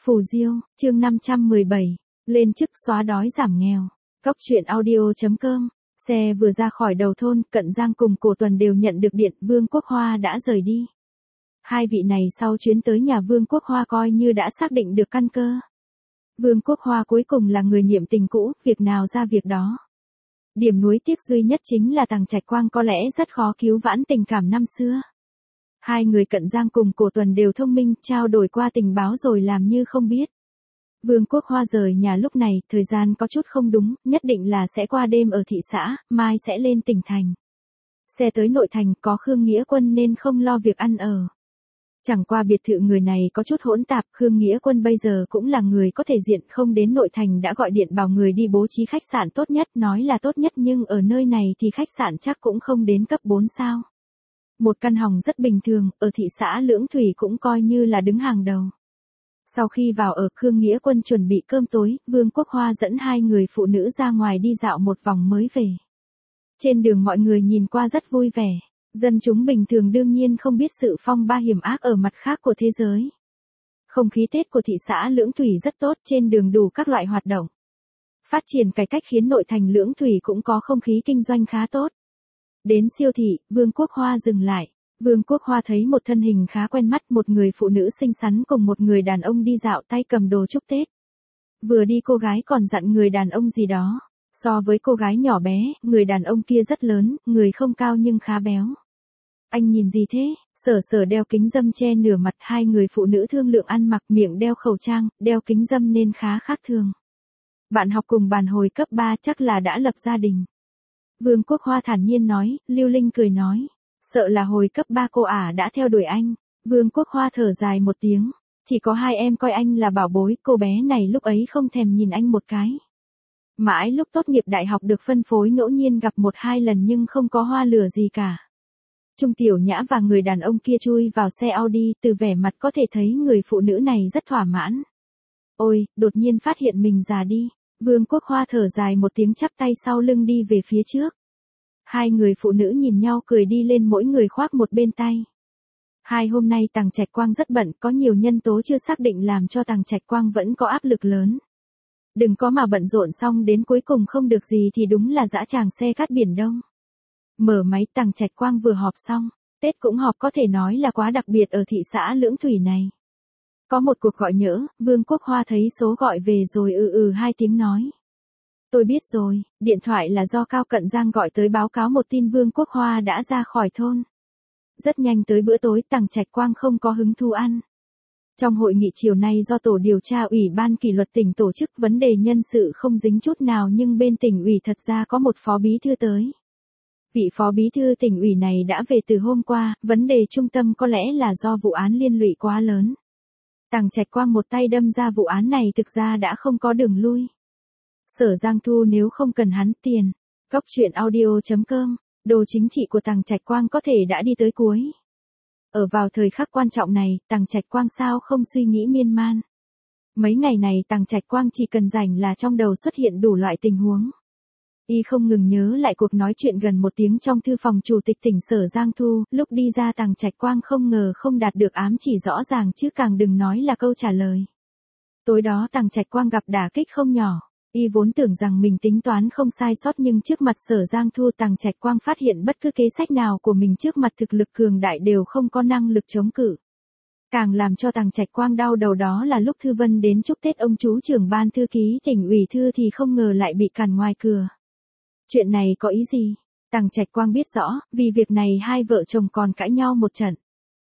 Phù Diêu, chương 517, lên chức xóa đói giảm nghèo. Cóc truyện audio.com. Xe vừa ra khỏi đầu thôn, Cận Giang cùng Cổ Tuần đều nhận được điện Vương Quốc Hoa đã rời đi. Hai vị này sau chuyến tới nhà Vương Quốc Hoa coi như đã xác định được căn cơ. Vương Quốc Hoa cuối cùng là người niệm tình cũ, việc nào ra việc đó. Điểm nuối tiếc duy nhất chính là Tằng Trạch Quang có lẽ rất khó cứu vãn tình cảm năm xưa. Hai người Cận Giang cùng Cổ Tuần đều thông minh, trao đổi qua tình báo rồi làm như không biết. Vương Quốc Hoa rời nhà lúc này, thời gian có chút không đúng, nhất định là sẽ qua đêm ở thị xã, mai sẽ lên tỉnh thành. Xe tới nội thành có Khương Nghĩa Quân nên không lo việc ăn ở. Chẳng qua biệt thự người này có chút hỗn tạp, Khương Nghĩa Quân bây giờ cũng là người có thể diện, không đến nội thành đã gọi điện bảo người đi bố trí khách sạn tốt nhất, nói là tốt nhất nhưng ở nơi này thì khách sạn chắc cũng không đến cấp 4 sao. Một căn hòng rất bình thường, ở thị xã Lưỡng Thủy cũng coi như là đứng hàng đầu. Sau khi vào ở, Khương Nghĩa Quân chuẩn bị cơm tối, Vương Quốc Hoa dẫn hai người phụ nữ ra ngoài đi dạo một vòng mới về. Trên đường mọi người nhìn qua rất vui vẻ. Dân chúng bình thường đương nhiên không biết sự phong ba hiểm ác ở mặt khác của thế giới. Không khí Tết của thị xã Lưỡng Thủy rất tốt, trên đường đủ các loại hoạt động. Phát triển cải cách khiến nội thành Lưỡng Thủy cũng có không khí kinh doanh khá tốt. Đến siêu thị, Vương Quốc Hoa dừng lại. Vương Quốc Hoa thấy một thân hình khá quen mắt, một người phụ nữ xinh xắn cùng một người đàn ông đi dạo tay cầm đồ chúc Tết. Vừa đi cô gái còn dặn người đàn ông gì đó. So với cô gái nhỏ bé, người đàn ông kia rất lớn, người không cao nhưng khá béo. Anh nhìn gì thế? Sở Sở đeo kính râm che nửa mặt, hai người phụ nữ thương lượng ăn mặc, miệng đeo khẩu trang, đeo kính râm nên khá khác thường. Bạn học cùng bàn hồi cấp 3 chắc là đã lập gia đình. Vương Quốc Hoa thản nhiên nói, Lưu Linh cười nói. Sợ là hồi cấp 3 cô ả đã theo đuổi anh. Vương Quốc Hoa thở dài một tiếng. Chỉ có hai em coi anh là bảo bối, cô bé này lúc ấy không thèm nhìn anh một cái. Mãi lúc tốt nghiệp đại học được phân phối ngẫu nhiên gặp 1-2 lần nhưng không có hoa lửa gì cả. Trung Tiểu Nhã và người đàn ông kia chui vào xe Audi, từ vẻ mặt có thể thấy người phụ nữ này rất thỏa mãn. Ôi, đột nhiên phát hiện mình già đi. Vương Quốc Hoa thở dài một tiếng chắp tay sau lưng đi về phía trước. Hai người phụ nữ nhìn nhau cười đi lên, mỗi người khoác một bên tay. Hai hôm nay Tằng Trạch Quang rất bận, có nhiều nhân tố chưa xác định làm cho Tằng Trạch Quang vẫn có áp lực lớn. Đừng có mà bận rộn xong đến cuối cùng không được gì thì đúng là dã tràng xe cát biển Đông. Mở máy, Tằng Trạch Quang vừa họp xong. Tết cũng họp có thể nói là quá đặc biệt ở thị xã Lưỡng Thủy này. Có một cuộc gọi nhỡ, Vương Quốc Hoa thấy số gọi về rồi hai tiếng nói. Tôi biết rồi, điện thoại là do Cao Cận Giang gọi tới báo cáo một tin Vương Quốc Hoa đã ra khỏi thôn. Rất nhanh tới bữa tối, Tằng Trạch Quang không có hứng thú ăn. Trong hội nghị chiều nay do Tổ điều tra Ủy ban kỷ luật tỉnh tổ chức, vấn đề nhân sự không dính chút nào nhưng bên tỉnh ủy thật ra có một phó bí thư tới. Vị phó bí thư tỉnh ủy này đã về từ hôm qua, vấn đề trung tâm có lẽ là do vụ án liên lụy quá lớn. Tằng Trạch Quang một tay đâm ra vụ án này thực ra đã không có đường lui. Sở Giang Thu nếu không cần hắn tiền. Cóc truyện audio.com, đồ chính trị của Tằng Trạch Quang có thể đã đi tới cuối. Ở vào thời khắc quan trọng này, Tằng Trạch Quang sao không suy nghĩ miên man. Mấy ngày này Tằng Trạch Quang chỉ cần rảnh là trong đầu xuất hiện đủ loại tình huống. Y không ngừng nhớ lại cuộc nói chuyện gần 1 tiếng trong thư phòng chủ tịch tỉnh Sở Giang Thu, lúc đi ra Tằng Trạch Quang không ngờ không đạt được ám chỉ rõ ràng chứ càng đừng nói là câu trả lời. Tối đó Tằng Trạch Quang gặp đả kích không nhỏ. Y vốn tưởng rằng mình tính toán không sai sót nhưng trước mặt Sở Giang Thu Tằng Trạch Quang phát hiện bất cứ kế sách nào của mình trước mặt thực lực cường đại đều không có năng lực chống cự. Càng làm cho Tằng Trạch Quang đau đầu đó là lúc Thư Vân đến chúc Tết ông chú trưởng ban thư ký tỉnh ủy Thư thì không ngờ lại bị cản ngoài cửa. Chuyện này có ý gì? Tằng Trạch Quang biết rõ, vì việc này hai vợ chồng còn cãi nhau một trận.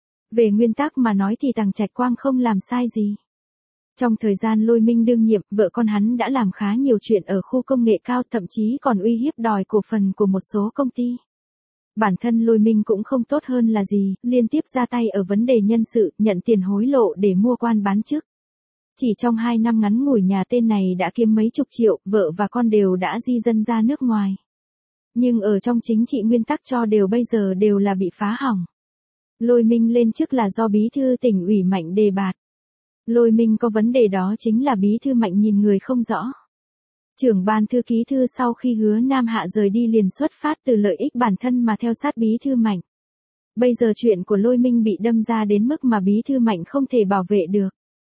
Về nguyên tắc mà nói thì Tằng Trạch Quang không làm sai gì. Trong thời gian Lôi Minh đương nhiệm, vợ con hắn đã làm khá nhiều chuyện ở khu công nghệ cao, thậm chí còn uy hiếp đòi cổ phần của một số công ty. Bản thân Lôi Minh cũng không tốt hơn là gì, liên tiếp ra tay ở vấn đề nhân sự, nhận tiền hối lộ để mua quan bán chức. Chỉ trong 2 năm ngắn ngủi nhà tên này đã kiếm mấy chục triệu, vợ và con đều đã di dân ra nước ngoài. Nhưng ở trong chính trị nguyên tắc cho đều bây giờ đều là bị phá hỏng. Lôi Minh lên chức là do bí thư tỉnh ủy Mạnh đề bạt. Lôi Minh có vấn đề đó chính là bí thư Mạnh nhìn người không rõ. Trưởng ban thư ký Thư sau khi Hứa Nam Hạ rời đi liền xuất phát từ lợi ích bản thân mà theo sát bí thư Mạnh. Bây giờ chuyện của Lôi Minh bị đâm ra đến mức mà bí thư Mạnh không thể bảo vệ được.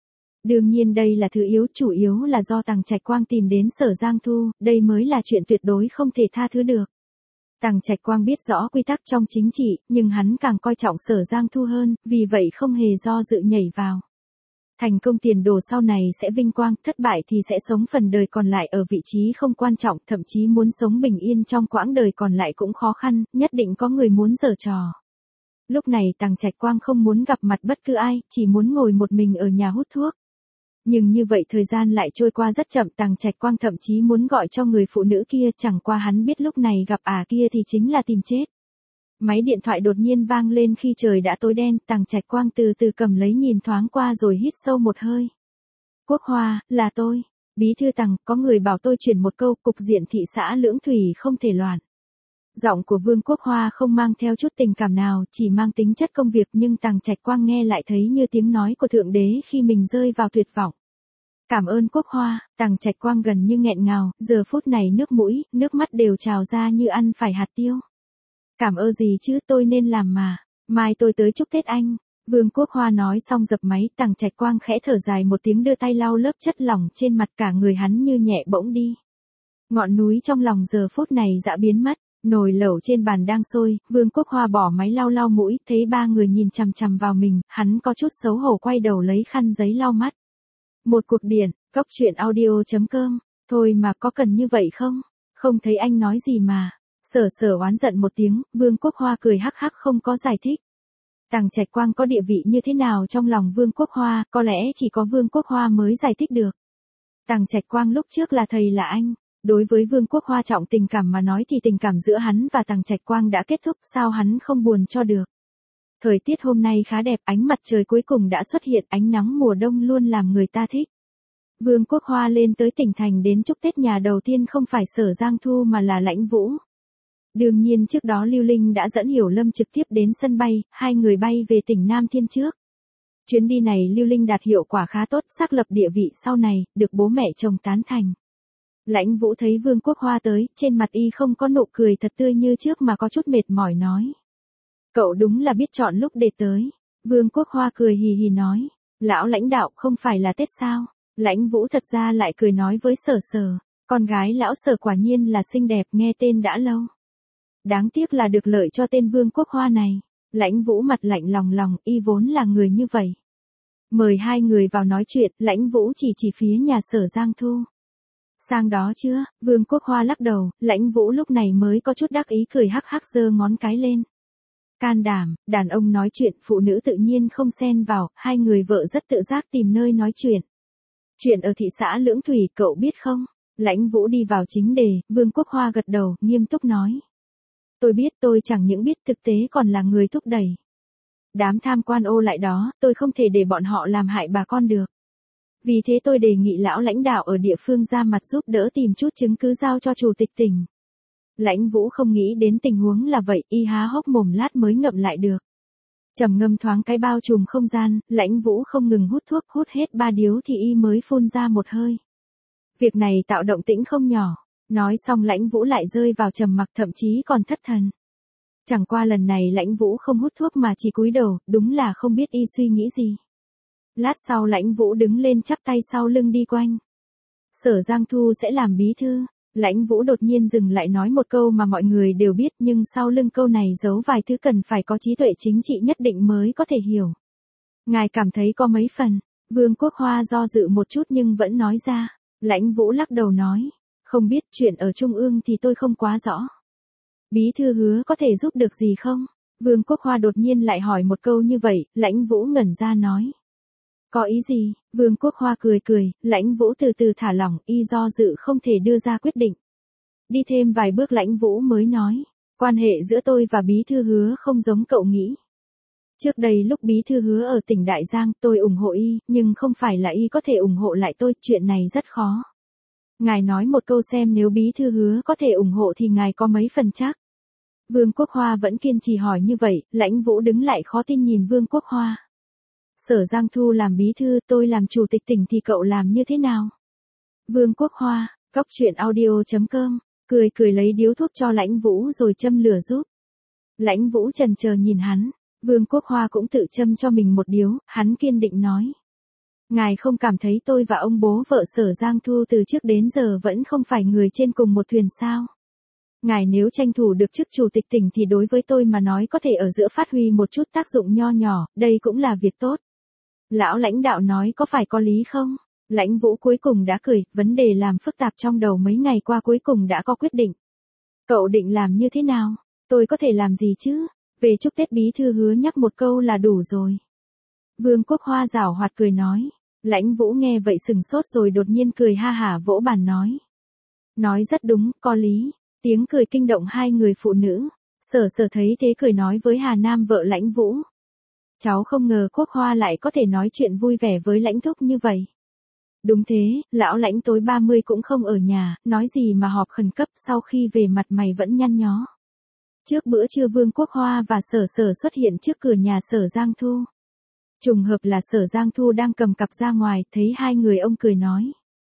Đương nhiên đây là thứ yếu, chủ yếu là do Tằng Trạch Quang tìm đến Sở Giang Thu, đây mới là chuyện tuyệt đối không thể tha thứ được. Tằng Trạch Quang biết rõ quy tắc trong chính trị, nhưng hắn càng coi trọng Sở Giang Thu hơn, vì vậy không hề do dự nhảy vào. Thành công tiền đồ sau này sẽ vinh quang, thất bại thì sẽ sống phần đời còn lại ở vị trí không quan trọng, thậm chí muốn sống bình yên trong quãng đời còn lại cũng khó khăn, nhất định có người muốn giở trò. Lúc này Tằng Trạch Quang không muốn gặp mặt bất cứ ai, chỉ muốn ngồi một mình ở nhà hút thuốc. Nhưng như vậy thời gian lại trôi qua rất chậm, Tằng Trạch Quang thậm chí muốn gọi cho người phụ nữ kia, chẳng qua hắn biết lúc này gặp kia thì chính là tìm chết. Máy điện thoại đột nhiên vang lên khi trời đã tối đen, Tằng Trạch Quang từ từ cầm lấy nhìn thoáng qua rồi hít sâu một hơi. Quốc Hoa, là tôi. Bí thư Tằng, có người bảo tôi chuyển một câu, cục diện thị xã Lưỡng Thủy không thể loạn. Giọng của Vương Quốc Hoa không mang theo chút tình cảm nào, chỉ mang tính chất công việc, nhưng Tằng Trạch Quang nghe lại thấy như tiếng nói của Thượng Đế khi mình rơi vào tuyệt vọng. Cảm ơn Quốc Hoa, Tằng Trạch Quang gần như nghẹn ngào, giờ phút này nước mũi, nước mắt đều trào ra như ăn phải hạt tiêu. Cảm ơn gì chứ, tôi nên làm mà, mai tôi tới chúc Tết anh. Vương Quốc Hoa nói xong dập máy, Tằng Trạch Quang khẽ thở dài một tiếng đưa tay lau lớp chất lỏng trên mặt, cả người hắn như nhẹ bỗng đi. Ngọn núi trong lòng giờ phút này đã biến mất. Nồi lẩu trên bàn đang sôi, Vương Quốc Hoa bỏ máy lau lau mũi, thấy ba người nhìn chằm chằm vào mình, hắn có chút xấu hổ quay đầu lấy khăn giấy lau mắt. Một cuộc điện, cốc truyện audio.com, thôi mà có cần như vậy không? Không thấy anh nói gì mà. Sở oán giận một tiếng, Vương Quốc Hoa cười hắc hắc không có giải thích. Tằng Trạch Quang có địa vị như thế nào trong lòng Vương Quốc Hoa, có lẽ chỉ có Vương Quốc Hoa mới giải thích được. Tằng Trạch Quang lúc trước là thầy là anh. Đối với Vương Quốc Hoa trọng tình cảm mà nói thì tình cảm giữa hắn và Tằng Trạch Quang đã kết thúc, sao hắn không buồn cho được. Thời tiết hôm nay khá đẹp, ánh mặt trời cuối cùng đã xuất hiện, ánh nắng mùa đông luôn làm người ta thích. Vương Quốc Hoa lên tới tỉnh thành đến chúc Tết nhà đầu tiên không phải Sở Giang Thu mà là Lãnh Vũ. Đương nhiên trước đó Lưu Linh đã dẫn Hiểu Lâm trực tiếp đến sân bay, hai người bay về tỉnh Nam Thiên trước. Chuyến đi này Lưu Linh đạt hiệu quả khá tốt, xác lập địa vị sau này, được bố mẹ chồng tán thành. Lãnh Vũ thấy Vương Quốc Hoa tới, trên mặt y không có nụ cười thật tươi như trước mà có chút mệt mỏi nói. Cậu đúng là biết chọn lúc để tới. Vương Quốc Hoa cười hì hì nói. Lão lãnh đạo không phải là Tết sao? Lãnh Vũ thật ra lại cười nói với Sở. Con gái lão Sở quả nhiên là xinh đẹp, nghe tên đã lâu. Đáng tiếc là được lợi cho tên Vương Quốc Hoa này. Lãnh Vũ mặt lạnh lòng, y vốn là người như vậy. Mời hai người vào nói chuyện, Lãnh Vũ chỉ phía nhà Sở Giang Thu. Sang đó chưa? Vương Quốc Hoa lắc đầu, Lãnh Vũ lúc này mới có chút đắc ý cười hắc hắc giơ ngón cái lên. Can đảm, đàn ông nói chuyện, phụ nữ tự nhiên không xen vào, hai người vợ rất tự giác tìm nơi nói chuyện. Chuyện ở thị xã Lưỡng Thủy, cậu biết không? Lãnh Vũ đi vào chính đề, Vương Quốc Hoa gật đầu, nghiêm túc nói. Tôi biết, tôi chẳng những biết thực tế còn là người thúc đẩy. Đám tham quan ô lại đó, tôi không thể để bọn họ làm hại bà con được. Vì thế tôi đề nghị lão lãnh đạo ở địa phương ra mặt giúp đỡ tìm chút chứng cứ giao cho chủ tịch tỉnh. Lãnh Vũ không nghĩ đến tình huống là vậy, y há hốc mồm lát mới ngậm lại được. Trầm ngâm thoáng cái bao trùm không gian, Lãnh Vũ không ngừng hút thuốc, hút hết 3 điếu thì y mới phun ra một hơi. Việc này tạo động tĩnh không nhỏ. Nói xong Lãnh Vũ lại rơi vào trầm mặc, thậm chí còn thất thần. Chẳng qua lần này Lãnh Vũ không hút thuốc mà chỉ cúi đầu, đúng là không biết y suy nghĩ gì. Lát sau Lãnh Vũ đứng lên chắp tay sau lưng đi quanh. Sở Giang Thu sẽ làm bí thư. Lãnh Vũ đột nhiên dừng lại nói một câu mà mọi người đều biết, nhưng sau lưng câu này giấu vài thứ cần phải có trí tuệ chính trị nhất định mới có thể hiểu. Ngài cảm thấy có mấy phần? Vương Quốc Hoa do dự một chút nhưng vẫn nói ra. Lãnh Vũ lắc đầu nói. Không biết, chuyện ở Trung ương thì tôi không quá rõ. Bí thư hứa có thể giúp được gì không? Vương Quốc Hoa đột nhiên lại hỏi một câu như vậy, Lãnh Vũ ngẩn ra nói. Có ý gì? Vương Quốc Hoa cười, Lãnh Vũ từ từ thả lỏng, y do dự không thể đưa ra quyết định. Đi thêm vài bước Lãnh Vũ mới nói, quan hệ giữa tôi và bí thư hứa không giống cậu nghĩ. Trước đây lúc bí thư hứa ở tỉnh Đại Giang tôi ủng hộ y, nhưng không phải là y có thể ủng hộ lại tôi, chuyện này rất khó. Ngài nói một câu xem nếu bí thư hứa có thể ủng hộ thì ngài có mấy phần chắc? Vương Quốc Hoa vẫn kiên trì hỏi như vậy, Lãnh Vũ đứng lại khó tin nhìn Vương Quốc Hoa. Sở Giang Thu làm bí thư, tôi làm chủ tịch tỉnh thì cậu làm như thế nào? Vương Quốc Hoa, cốc truyện audio.com, cười lấy điếu thuốc cho Lãnh Vũ rồi châm lửa giúp. Lãnh Vũ chần chờ nhìn hắn, Vương Quốc Hoa cũng tự châm cho mình một điếu, hắn kiên định nói. Ngài không cảm thấy tôi và ông bố vợ Sở Giang Thu từ trước đến giờ vẫn không phải người trên cùng một thuyền sao? Ngài nếu tranh thủ được chức chủ tịch tỉnh thì đối với tôi mà nói có thể ở giữa phát huy một chút tác dụng nho nhỏ, đây cũng là việc tốt. Lão lãnh đạo nói có phải có lý không? Lãnh Vũ cuối cùng đã cười, vấn đề làm phức tạp trong đầu mấy ngày qua cuối cùng đã có quyết định. Cậu định làm như thế nào? Tôi có thể làm gì chứ? Về chúc Tết bí thư hứa nhắc một câu là đủ rồi. Vương Quốc Hoa giảo hoạt cười nói. Lãnh Vũ nghe vậy sừng sốt rồi đột nhiên cười ha hả vỗ bàn nói. Nói rất đúng, có lý. Tiếng cười kinh động hai người phụ nữ. Sở Sở thấy thế cười nói với Hà Nam vợ Lãnh Vũ. Cháu không ngờ Quốc Hoa lại có thể nói chuyện vui vẻ với Lãnh thúc như vậy. Đúng thế, lão Lãnh tối 30 cũng không ở nhà, nói gì mà họp khẩn cấp sau khi về mặt mày vẫn nhăn nhó. Trước bữa trưa Vương Quốc Hoa và Sở Sở xuất hiện trước cửa nhà Sở Giang Thu. Trùng hợp là Sở Giang Thu đang cầm cặp ra ngoài, thấy hai người ông cười nói.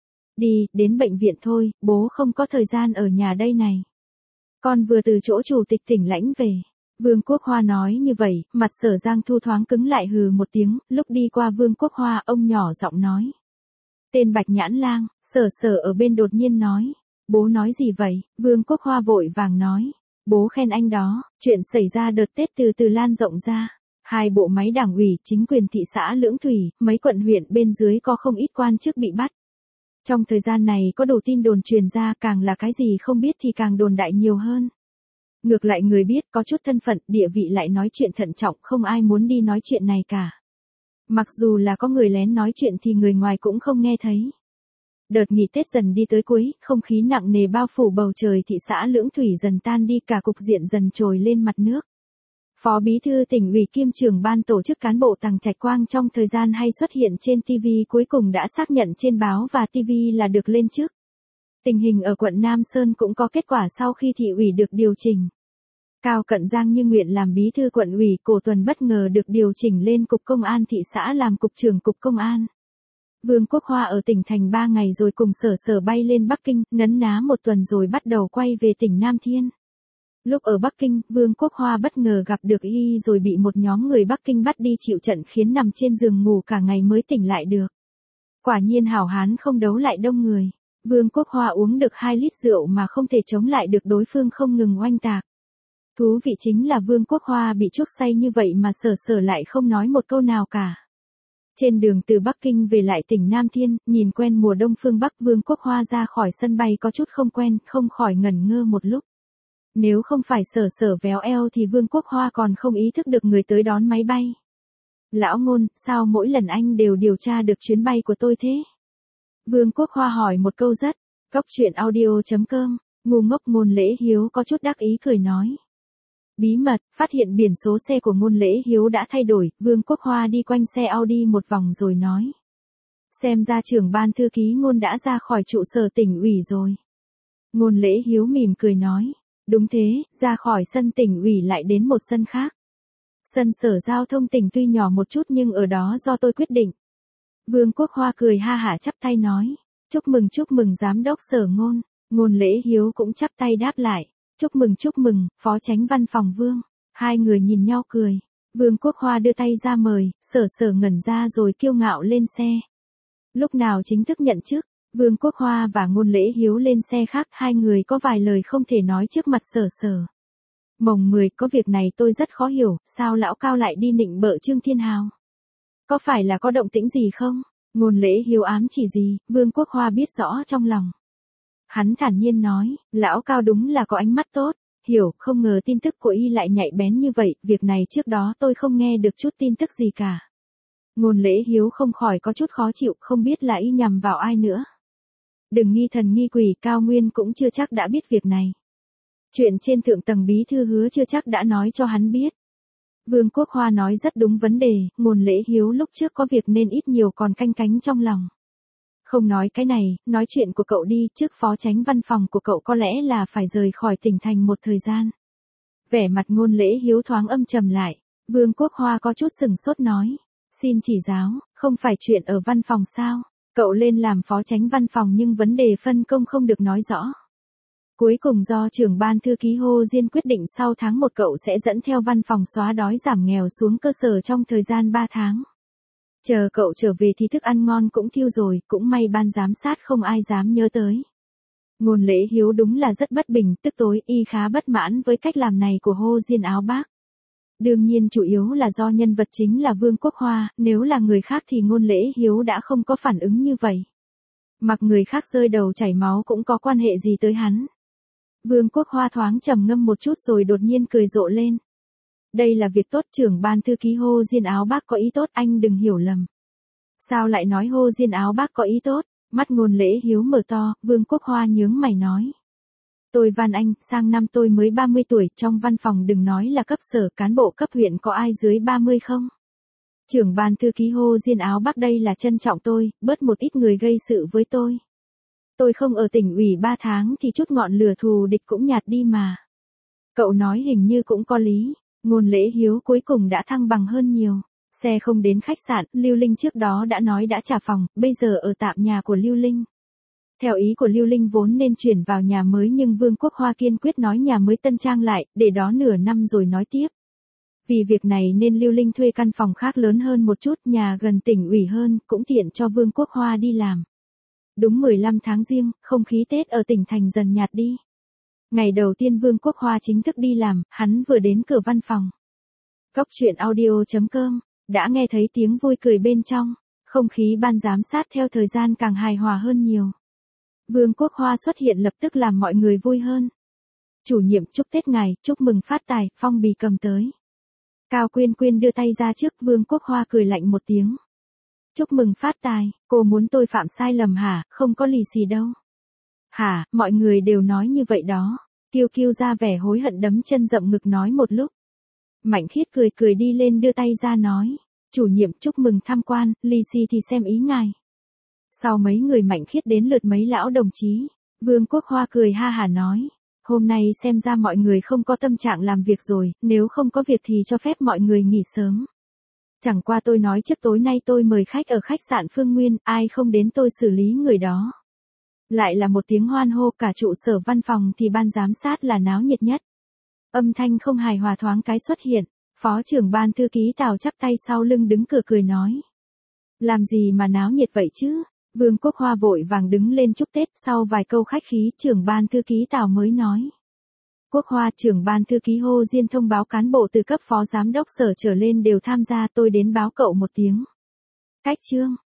Đi, đến bệnh viện thôi, bố không có thời gian ở nhà đây này. Con vừa từ chỗ chủ tịch tỉnh Lãnh về. Vương Quốc Hoa nói như vậy, mặt Sở Giang Thu thoáng cứng lại hừ một tiếng, lúc đi qua Vương Quốc Hoa ông nhỏ giọng nói. Tên Bạch Nhãn Lang, Sở Sở ở bên đột nhiên nói. Bố nói gì vậy? Vương Quốc Hoa vội vàng nói. Bố khen anh đó, chuyện xảy ra đợt Tết từ từ lan rộng ra. Hai bộ máy đảng ủy, chính quyền thị xã Lưỡng Thủy, mấy quận huyện bên dưới có không ít quan chức bị bắt. Trong thời gian này có đủ tin đồn truyền ra, càng là cái gì không biết thì càng đồn đại nhiều hơn. Ngược lại người biết có chút thân phận, địa vị lại nói chuyện thận trọng, không ai muốn đi nói chuyện này cả. Mặc dù là có người lén nói chuyện thì người ngoài cũng không nghe thấy. Đợt nghỉ Tết dần đi tới cuối, không khí nặng nề bao phủ bầu trời thị xã Lưỡng Thủy dần tan đi, cả cục diện dần trồi lên mặt nước. Phó Bí thư tỉnh ủy kiêm trưởng ban tổ chức cán bộ Tằng Trạch Quang trong thời gian hay xuất hiện trên TV cuối cùng đã xác nhận trên báo và TV là được lên chức. Tình hình ở quận Nam Sơn cũng có kết quả sau khi thị ủy được điều chỉnh. Cao Cận Giang như nguyện làm bí thư quận ủy, Cổ Tuần bất ngờ được điều chỉnh lên cục công an thị xã làm cục trưởng cục công an. Vương Quốc Hoa ở tỉnh thành 3 ngày rồi cùng Sở Sở bay lên Bắc Kinh, nấn ná một tuần rồi bắt đầu quay về tỉnh Nam Thiên. Lúc ở Bắc Kinh, Vương Quốc Hoa bất ngờ gặp được y rồi bị một nhóm người Bắc Kinh bắt đi chịu trận khiến nằm trên giường ngủ cả ngày mới tỉnh lại được. Quả nhiên hảo hán không đấu lại đông người. Vương Quốc Hoa uống được 2 lít rượu mà không thể chống lại được đối phương không ngừng oanh tạc. Thú vị chính là Vương Quốc Hoa bị chuốc say như vậy mà Sở Sở lại không nói một câu nào cả. Trên đường từ Bắc Kinh về lại tỉnh Nam Thiên, nhìn quen mùa đông phương Bắc, Vương Quốc Hoa ra khỏi sân bay có chút không quen, không khỏi ngẩn ngơ một lúc. Nếu không phải Sở Sở véo eo thì Vương Quốc Hoa còn không ý thức được người tới đón máy bay. Lão Ngôn, sao mỗi lần anh đều điều tra được chuyến bay của tôi thế? Vương Quốc Hoa hỏi một câu rất. Cóc truyện audio.com, ngu ngốc. Ngôn Lễ Hiếu có chút đắc ý cười nói. Bí mật, phát hiện biển số xe của Ngôn Lễ Hiếu đã thay đổi, Vương Quốc Hoa đi quanh xe Audi một vòng rồi nói. Xem ra trưởng ban thư ký Ngôn đã ra khỏi trụ sở tỉnh ủy rồi. Ngôn Lễ Hiếu mỉm cười nói. Đúng thế, ra khỏi sân tỉnh ủy lại đến một sân khác. Sân Sở Giao thông tỉnh tuy nhỏ một chút nhưng ở đó do tôi quyết định. Vương Quốc Hoa cười ha hả chắp tay nói. Chúc mừng giám đốc Sở Ngôn. Ngôn Lễ Hiếu cũng chắp tay đáp lại. Chúc mừng, phó chánh văn phòng Vương. Hai người nhìn nhau cười. Vương Quốc Hoa đưa tay ra mời, Sở Sở ngẩn ra rồi kiêu ngạo lên xe. Lúc nào chính thức nhận chức, Vương Quốc Hoa và Ngôn Lễ Hiếu lên xe khác, hai người có vài lời không thể nói trước mặt Sở Sở. Mồng 10, có việc này tôi rất khó hiểu, sao lão Cao lại đi nịnh bợ Trương Thiên Hào? Có phải là có động tĩnh gì không? Ngôn Lễ Hiếu ám chỉ gì, Vương Quốc Hoa biết rõ trong lòng. Hắn thản nhiên nói, lão Cao đúng là có ánh mắt tốt, hiểu, không ngờ tin tức của y lại nhạy bén như vậy, việc này trước đó tôi không nghe được chút tin tức gì cả. Ngôn Lễ Hiếu không khỏi có chút khó chịu, không biết là y nhằm vào ai nữa. Đừng nghi thần nghi quỷ, Cao Nguyên cũng chưa chắc đã biết việc này. Chuyện trên thượng tầng bí thư hứa chưa chắc đã nói cho hắn biết. Vương Quốc Hoa nói rất đúng vấn đề, Ngôn Lễ Hiếu lúc trước có việc nên ít nhiều còn canh cánh trong lòng. Không nói cái này, nói chuyện của cậu đi, trước phó chánh văn phòng của cậu có lẽ là phải rời khỏi tỉnh thành một thời gian. Vẻ mặt Ngôn Lễ Hiếu thoáng âm trầm lại, Vương Quốc Hoa có chút sừng sốt nói. Xin chỉ giáo, không phải chuyện ở văn phòng sao? Cậu lên làm phó chánh văn phòng nhưng vấn đề phân công không được nói rõ. Cuối cùng do trưởng ban thư ký Hồ Diên quyết định sau tháng 1 cậu sẽ dẫn theo văn phòng xóa đói giảm nghèo xuống cơ sở trong thời gian 3 tháng. Chờ cậu trở về thì thức ăn ngon cũng thiêu rồi, cũng may ban giám sát không ai dám nhớ tới. Ngôn Lễ Hiếu đúng là rất bất bình, tức tối y khá bất mãn với cách làm này của Hồ Diên Áo Bác. Đương nhiên chủ yếu là do nhân vật chính là Vương Quốc Hoa, nếu là người khác thì Ngôn Lễ Hiếu đã không có phản ứng như vậy. Mặc người khác rơi đầu chảy máu cũng có quan hệ gì tới hắn. Vương Quốc Hoa thoáng trầm ngâm một chút rồi đột nhiên cười rộ lên. Đây là việc tốt, trưởng ban thư ký Hồ Diên Áo Bác có ý tốt, anh đừng hiểu lầm. Sao lại nói Hồ Diên Áo Bác có ý tốt? Mắt Ngôn Lễ Hiếu mở to, Vương Quốc Hoa nhướng mày nói. Tôi van anh, sang năm tôi mới 30 tuổi, trong văn phòng đừng nói là cấp sở, cán bộ cấp huyện có ai dưới 30 không? Trưởng ban thư ký Hồ Diên Áo Bác đây là trân trọng tôi, bớt một ít người gây sự với tôi. Tôi không ở tỉnh ủy 3 tháng thì chút ngọn lửa thù địch cũng nhạt đi mà. Cậu nói hình như cũng có lý, Ngôn Lễ Hiếu cuối cùng đã thăng bằng hơn nhiều. Xe không đến khách sạn, Lưu Linh trước đó đã nói đã trả phòng, bây giờ ở tạm nhà của Lưu Linh. Theo ý của Lưu Linh vốn nên chuyển vào nhà mới nhưng Vương Quốc Hoa kiên quyết nói nhà mới tân trang lại, để đó nửa năm rồi nói tiếp. Vì việc này nên Lưu Linh thuê căn phòng khác lớn hơn một chút, nhà gần tỉnh ủy hơn, cũng tiện cho Vương Quốc Hoa đi làm. Đúng 15 tháng Giêng, không khí Tết ở tỉnh thành dần nhạt đi. Ngày đầu tiên Vương Quốc Hoa chính thức đi làm, hắn vừa đến cửa văn phòng. Góc truyện audio.com, đã nghe thấy tiếng vui cười bên trong, không khí ban giám sát theo thời gian càng hài hòa hơn nhiều. Vương Quốc Hoa xuất hiện lập tức làm mọi người vui hơn. Chủ nhiệm chúc Tết ngài, chúc mừng phát tài, phong bì cầm tới. Cao Quyên Quyên đưa tay ra trước, Vương Quốc Hoa cười lạnh một tiếng. Chúc mừng phát tài, cô muốn tôi phạm sai lầm hả, không có lì xì đâu. Hả, mọi người đều nói như vậy đó. Kiêu Kiêu ra vẻ hối hận đấm chân dậm ngực nói một lúc. Mạnh Khiết cười cười đi lên đưa tay ra nói. Chủ nhiệm chúc mừng tham quan, lì xì thì xem ý ngài. Sau mấy người Mạnh Khiết đến lượt mấy lão đồng chí. Vương Quốc Hoa cười ha hả nói. Hôm nay xem ra mọi người không có tâm trạng làm việc rồi, nếu không có việc thì cho phép mọi người nghỉ sớm. Chẳng qua tôi nói trước tối nay tôi mời khách ở khách sạn Phương Nguyên, ai không đến tôi xử lý người đó. Lại là một tiếng hoan hô, cả trụ sở văn phòng thì ban giám sát là náo nhiệt nhất. Âm thanh không hài hòa thoáng cái xuất hiện, phó trưởng ban thư ký Tào chắp tay sau lưng đứng cửa cười nói. Làm gì mà náo nhiệt vậy chứ? Vương Quốc Hoa vội vàng đứng lên chúc Tết, sau vài câu khách khí trưởng ban thư ký Tào mới nói. Quốc Hoa, trưởng ban thư ký Hồ Diên thông báo cán bộ từ cấp phó giám đốc sở trở lên đều tham gia, tôi đến báo cậu một tiếng. Cách chương.